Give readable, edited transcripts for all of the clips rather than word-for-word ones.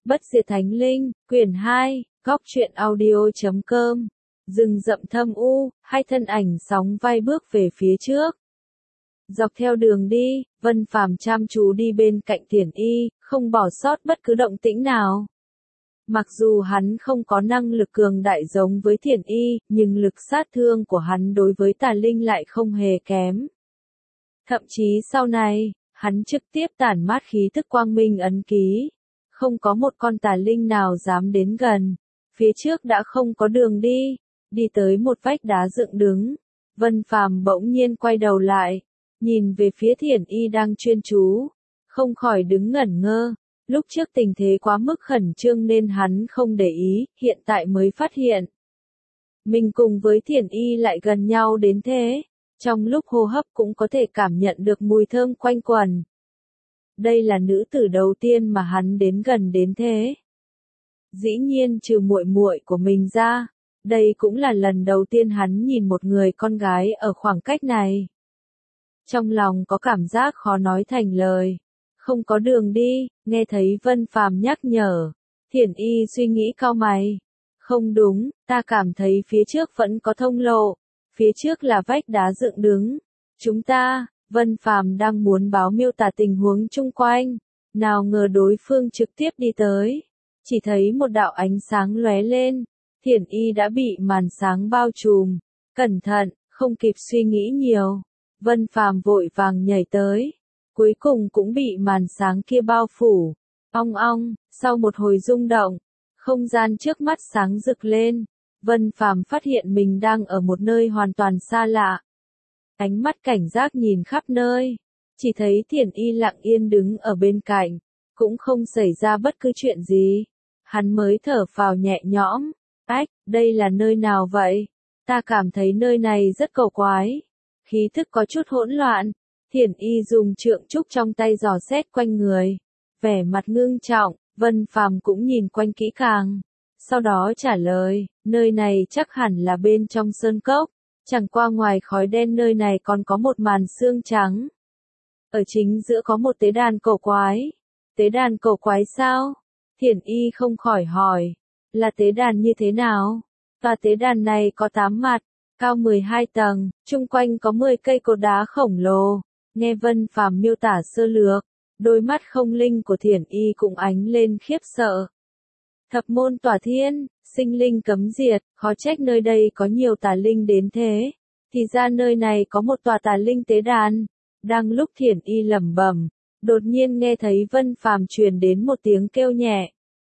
Bất diệt thánh linh, quyển 2, góc truyện audio.com. Rừng rậm thâm u, hai thân ảnh sóng vai bước về phía trước. Dọc theo đường đi, Vân Phàm chăm chú đi bên cạnh Thiển Y, không bỏ sót bất cứ động tĩnh nào. Mặc dù hắn không có năng lực cường đại giống với Thiển Y, nhưng lực sát thương của hắn đối với tà linh lại không hề kém. Thậm chí sau này, hắn trực tiếp tản mát khí thức quang minh ấn ký. Không có một con tà linh nào dám đến gần. Phía trước đã không có đường đi tới một vách đá dựng đứng. Vân Phàm bỗng nhiên quay đầu lại, nhìn về phía Thiển Y đang chuyên chú, không khỏi đứng ngẩn ngơ. Lúc trước tình thế quá mức khẩn trương nên hắn không để ý, hiện tại mới phát hiện. Mình cùng với Thiển Y lại gần nhau đến thế, trong lúc hô hấp cũng có thể cảm nhận được mùi thơm quanh quẩn. Đây là nữ tử đầu tiên mà hắn đến gần đến thế. Dĩ nhiên trừ muội muội của mình ra, đây cũng là lần đầu tiên hắn nhìn một người con gái ở khoảng cách này. Trong lòng có cảm giác khó nói thành lời. Không có đường đi, nghe thấy Vân Phàm nhắc nhở. Thiển Y suy nghĩ cau mày. Không đúng, ta cảm thấy phía trước vẫn có thông lộ. Phía trước là vách đá dựng đứng. Chúng ta, Vân Phàm đang muốn báo miêu tả tình huống chung quanh. Nào ngờ đối phương trực tiếp đi tới. Chỉ thấy một đạo ánh sáng lóe lên. Thiển Y đã bị màn sáng bao trùm. Cẩn thận, không kịp suy nghĩ nhiều. Vân Phàm vội vàng nhảy tới. Cuối cùng cũng bị màn sáng kia bao phủ. Ong ong, sau một hồi rung động, không gian trước mắt sáng rực lên. Vân Phàm phát hiện mình đang ở một nơi hoàn toàn xa lạ. Ánh mắt cảnh giác nhìn khắp nơi, chỉ thấy Thiển Y lặng yên đứng ở bên cạnh, cũng không xảy ra bất cứ chuyện gì. Hắn mới thở phào nhẹ nhõm. Ách, đây là nơi nào vậy? Ta cảm thấy nơi này rất cổ quái. Khí thức có chút hỗn loạn. Thiển Y dùng trượng trúc trong tay dò xét quanh người. Vẻ mặt ngưng trọng, Vân Phàm cũng nhìn quanh kỹ càng. Sau đó trả lời, nơi này chắc hẳn là bên trong sơn cốc. Chẳng qua ngoài khói đen nơi này còn có một màn sương trắng. Ở chính giữa có một tế đàn cổ quái. Tế đàn cổ quái sao? Thiển Y không khỏi hỏi. Là tế đàn như thế nào? Tòa tế đàn này có 8 mặt, cao 12 tầng, chung quanh có 10 cây cột đá khổng lồ. Nghe Vân Phàm miêu tả sơ lược, đôi mắt không linh của Thiển Y cũng ánh lên khiếp sợ. Thập môn tỏa thiên, sinh linh cấm diệt, khó trách nơi đây có nhiều tà linh đến thế. Thì ra nơi này có một tòa tà linh tế đàn. Đang lúc Thiển Y lẩm bẩm, đột nhiên nghe thấy Vân Phàm truyền đến một tiếng kêu nhẹ.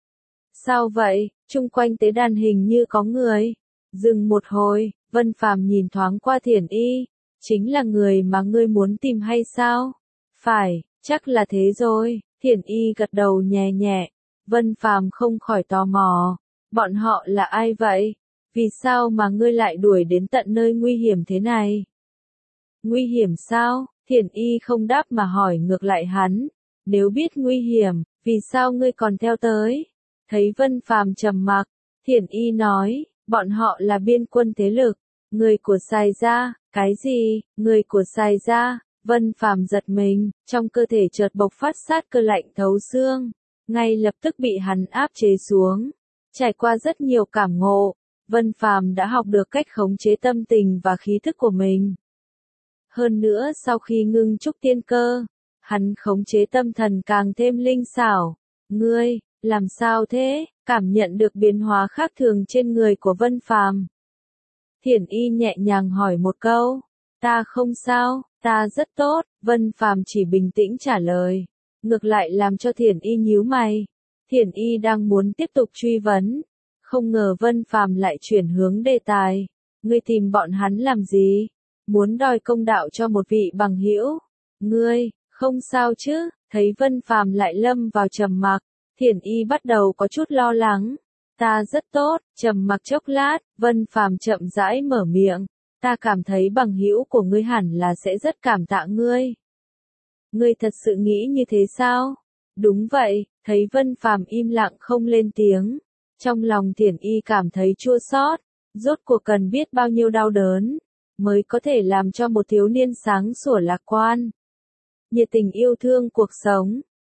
Sao vậy? Chung quanh tế đàn hình như có người. Dừng một hồi, Vân Phàm nhìn thoáng qua Thiển Y. Chính là người mà ngươi muốn tìm hay sao? Phải, chắc là thế rồi. Thiển Y gật đầu nhẹ nhẹ. Vân Phàm không khỏi tò mò. Bọn họ là ai vậy? Vì sao mà ngươi lại đuổi đến tận nơi nguy hiểm thế này? Nguy hiểm sao? Thiển Y không đáp mà hỏi ngược lại hắn. Nếu biết nguy hiểm, vì sao ngươi còn theo tới? Thấy Vân Phàm trầm mặc, Thiển Y nói, bọn họ là biên quân thế lực, người của Sai gia. Cái gì? Người của Sai gia? Vân Phàm giật mình, trong cơ thể chợt bộc phát sát cơ lạnh thấu xương, ngay lập tức bị hắn áp chế xuống. Trải qua rất nhiều cảm ngộ, Vân Phàm đã học được cách khống chế tâm tình và khí thức của mình. Hơn nữa sau khi ngưng trúc tiên cơ, hắn khống chế tâm thần càng thêm linh xảo. Ngươi, làm sao thế? Cảm nhận được biến hóa khác thường trên người của Vân Phàm. Thiển Y nhẹ nhàng hỏi một câu. Ta không sao, ta rất tốt. Vân Phàm chỉ bình tĩnh trả lời. Ngược lại làm cho Thiển Y nhíu mày. Thiển Y đang muốn tiếp tục truy vấn. Không ngờ Vân Phàm lại chuyển hướng đề tài. Ngươi tìm bọn hắn làm gì? Muốn đòi công đạo cho một vị bằng hữu. Ngươi, không sao chứ? Thấy Vân Phàm lại lâm vào trầm mặc, Thiển Y bắt đầu có chút lo lắng. Ta rất tốt. Trầm mặc chốc lát, Vân Phàm chậm rãi mở miệng. Ta cảm thấy bằng hữu của ngươi hẳn là sẽ rất cảm tạ ngươi. Ngươi thật sự nghĩ như thế sao? Đúng vậy. Thấy Vân Phàm im lặng không lên tiếng, trong lòng Thiển Y cảm thấy chua xót. Rốt cuộc cần biết bao nhiêu đau đớn mới có thể làm cho một thiếu niên sáng sủa lạc quan, nhiệt tình yêu thương cuộc sống,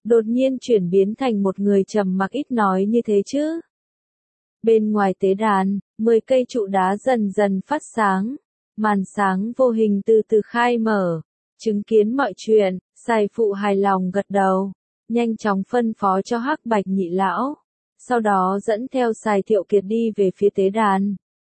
đột nhiên chuyển biến thành một người trầm mặc ít nói như thế chứ? Bên ngoài tế đàn, 10 cây trụ đá dần dần phát sáng, màn sáng vô hình từ từ khai mở, chứng kiến mọi chuyện, Sai phụ hài lòng gật đầu, nhanh chóng phân phó cho Hắc Bạch nhị lão, sau đó dẫn theo Sai Thiệu Kiệt đi về phía tế đàn.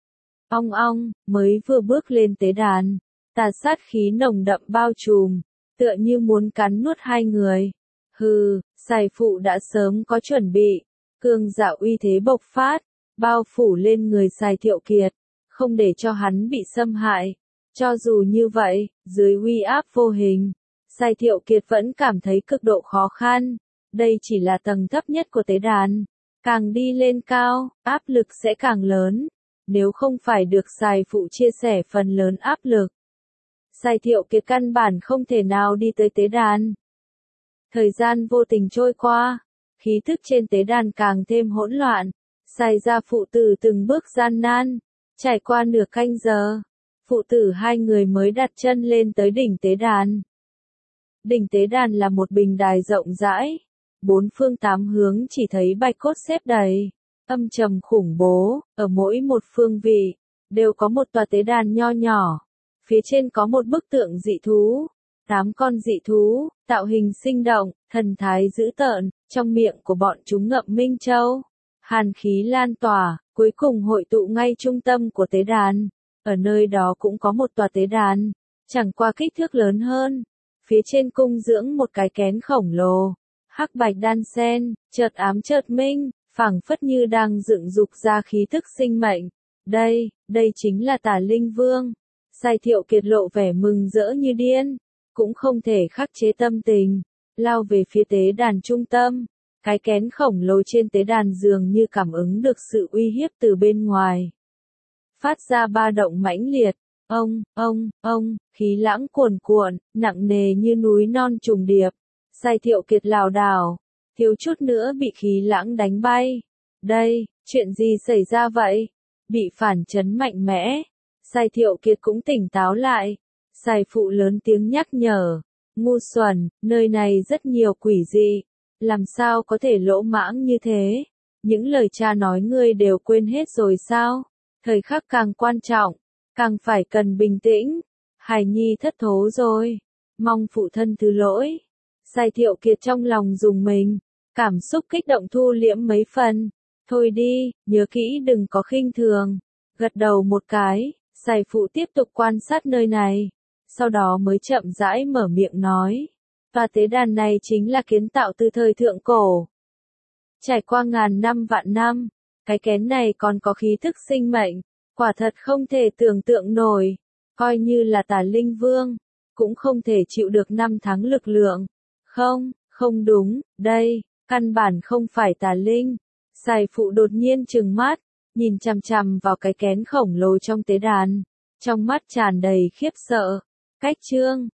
Ong ong, mới vừa bước lên tế đàn, tà sát khí nồng đậm bao trùm, tựa như muốn cắn nuốt hai người. Hừ, Sai phụ đã sớm có chuẩn bị, cương dạ uy thế bộc phát, bao phủ lên người Sai Thiệu Kiệt, không để cho hắn bị xâm hại. Cho dù như vậy, dưới uy áp vô hình, Sai Thiệu Kiệt vẫn cảm thấy cực độ khó khăn. Đây chỉ là tầng thấp nhất của tế đàn, càng đi lên cao, áp lực sẽ càng lớn. Nếu không phải được Sai phụ chia sẻ phần lớn áp lực, Sai Thiệu Kiệt căn bản không thể nào đi tới tế đàn. Thời gian vô tình trôi qua, khí thức trên tế đàn càng thêm hỗn loạn. Sai gia phụ tử từng bước gian nan, trải qua nửa canh giờ, phụ tử hai người mới đặt chân lên tới đỉnh tế đàn. Đỉnh tế đàn là một bình đài rộng rãi, bốn phương tám hướng chỉ thấy bạch cốt xếp đầy, âm trầm khủng bố, ở mỗi một phương vị, đều có một tòa tế đàn nho nhỏ, phía trên có một bức tượng dị thú, 8 con dị thú, tạo hình sinh động, thần thái dữ tợn, trong miệng của bọn chúng ngậm minh châu. Hàn khí lan tỏa, cuối cùng hội tụ ngay trung tâm của tế đàn. Ở nơi đó cũng có một tòa tế đàn, chẳng qua kích thước lớn hơn. Phía trên cung dưỡng một cái kén khổng lồ, hắc bạch đan xen, chợt ám chợt minh, phảng phất như đang dựng dục ra khí thức sinh mệnh. Đây chính là Tà Linh Vương. Sai Thiệu Kiệt lộ vẻ mừng rỡ như điên, cũng không thể khắc chế tâm tình, lao về phía tế đàn trung tâm. Cái kén khổng lồ trên tế đàn dường như cảm ứng được sự uy hiếp từ bên ngoài. Phát ra ba động mãnh liệt, khí lãng cuồn cuộn, nặng nề như núi non trùng điệp. Sai Thiệu Kiệt lảo đảo, thiếu chút nữa bị khí lãng đánh bay. Đây, chuyện gì xảy ra vậy? Bị phản chấn mạnh mẽ. Sai Thiệu Kiệt cũng tỉnh táo lại. Sai phụ lớn tiếng nhắc nhở. Ngu xuẩn, nơi này rất nhiều quỷ dị. Làm sao có thể lỗ mãng như thế? Những lời cha nói ngươi đều quên hết rồi sao? Thời khắc càng quan trọng, càng phải cần bình tĩnh. Hài nhi thất thố rồi. Mong phụ thân thứ lỗi. Sai Thiệu Kiệt trong lòng rùng mình. Cảm xúc kích động thu liễm mấy phần. Thôi đi, nhớ kỹ đừng có khinh thường. Gật đầu một cái, Sai phụ tiếp tục quan sát nơi này. Sau đó mới chậm rãi mở miệng nói. Tòa tế đàn này chính là kiến tạo từ thời thượng cổ. Trải qua ngàn năm vạn năm, cái kén này còn có khí thức sinh mệnh, quả thật không thể tưởng tượng nổi, coi như là Tà Linh Vương, cũng không thể chịu được 5 tháng lực lượng. Không đúng, đây, căn bản không phải Tà Linh. Sai phụ đột nhiên trừng mắt, nhìn chằm chằm vào cái kén khổng lồ trong tế đàn, trong mắt tràn đầy khiếp sợ. Cách chương